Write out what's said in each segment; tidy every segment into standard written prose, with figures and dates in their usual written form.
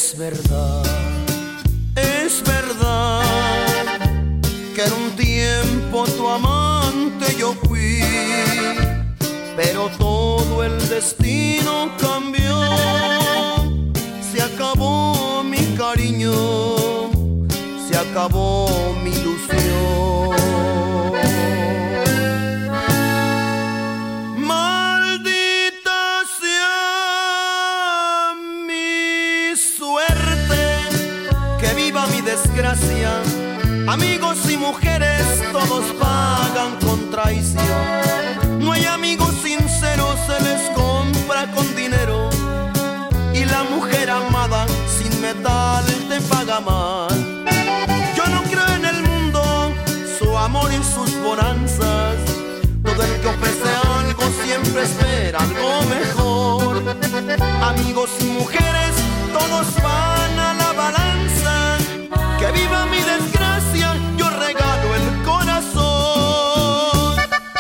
es verdad que en un tiempo tu amante yo fui, pero todo el destino cambió, se acabó mi cariño, se acabó mi ilusión. Desgracia, amigos y mujeres todos pagan con traición. No hay amigos sinceros, se les compra con dinero, y la mujer amada sin metal te paga mal. Yo no creo en el mundo, su amor y sus bonanzas. Todo el que ofrece algo siempre espera algo mejor. Amigos y mujeres todos van a la balanza. Que viva mi desgracia, yo regalo el corazón.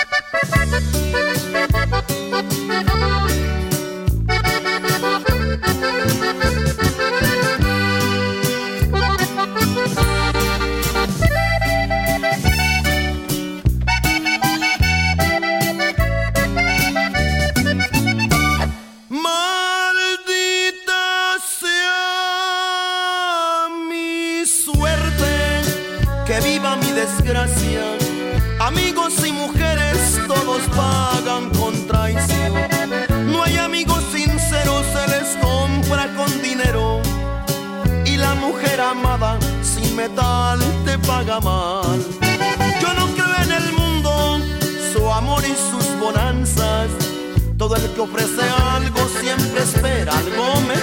Que viva mi desgracia, amigos y mujeres todos pagan con traición. No hay amigos sinceros, se les compra con dinero, y la mujer amada sin metal te paga mal. Yo no creo en el mundo, su amor y sus bonanzas. Todo el que ofrece algo siempre espera algo mejor.